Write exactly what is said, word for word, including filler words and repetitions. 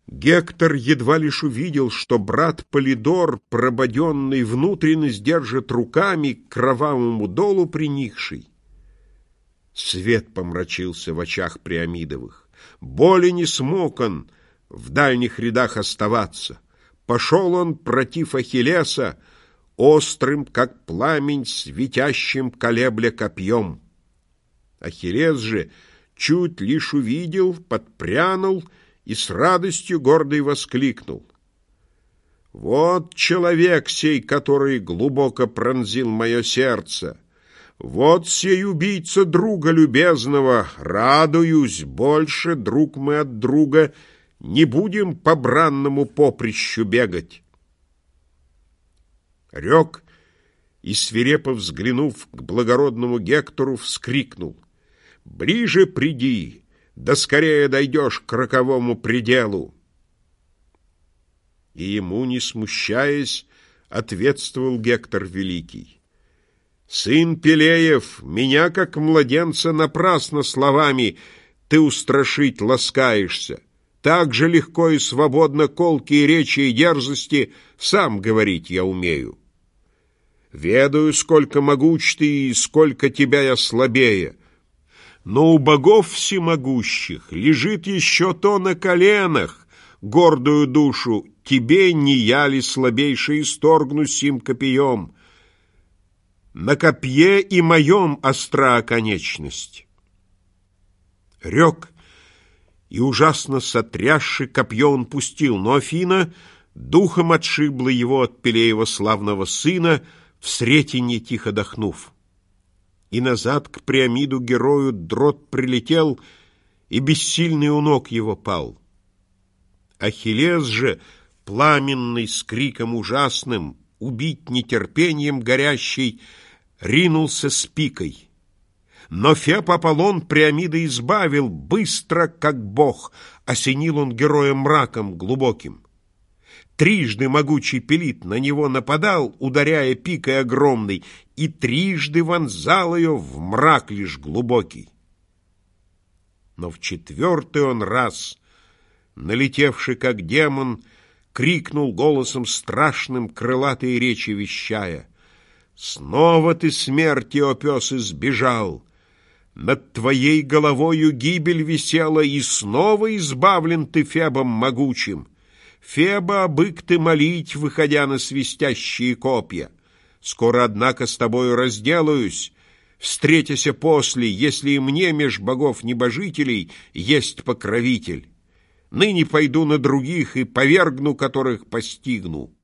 Гектор едва лишь увидел, что брат Полидор, прободенный внутренность, держит руками к кровавому долу приникший. Свет помрачился в очах Приамидовых. Боли не смог он в дальних рядах оставаться. Пошел он против Ахиллеса, острым, как пламень, светящим колебля копьем. Ахиллес же чуть лишь увидел, подпрянул и с радостью гордой воскликнул: «Вот человек сей, который глубоко пронзил мое сердце! Вот сей убийца друга любезного! Радуюсь, больше, друг мы, от друга не будем по бранному поприщу бегать!» Рек и, свирепо взглянув к благородному Гектору, вскрикнул: «Ближе приди! Да скорее дойдешь к роковому пределу!» И ему, не смущаясь, ответствовал Гектор великий: «Сын Пелеев, меня, как младенца, напрасно словами ты устрашить ласкаешься. Так же легко и свободно колкие речи и дерзости сам говорить я умею. Ведаю, сколько могуч ты и сколько тебя я слабее. Но у богов всемогущих лежит еще то на коленах, гордую душу тебе не я ли слабейший исторгну сим копьем? На копье и моем остра оконечность». Рек, и ужасно сотрясши копье он пустил, но Афина духом отшибла его от Пелеева славного сына, в Сретенье тихо дохнув. И назад к Приамиду герою дрот прилетел, и бессильный у ног его пал. Ахиллес же, пламенный, с криком ужасным, убить нетерпением горящий, ринулся с пикой. Но Феб Аполлон Приамида избавил, быстро, как бог, осенил он героя мраком глубоким. Трижды могучий Пелит на него нападал, ударяя пикой огромной, и трижды вонзал ее в мрак лишь глубокий. Но в четвертый он раз, налетевший как демон, крикнул голосом страшным, крылатые речи вещая: «Снова ты смерти, о пес, избежал! Над твоей головою гибель висела, и снова избавлен ты Фебом могучим! Феба, бык ты молить, выходя на свистящие копья! Скоро, однако, с тобою разделаюсь, встретяся после, если и мне меж богов-небожителей есть покровитель. Ныне пойду на других и повергну, которых постигну».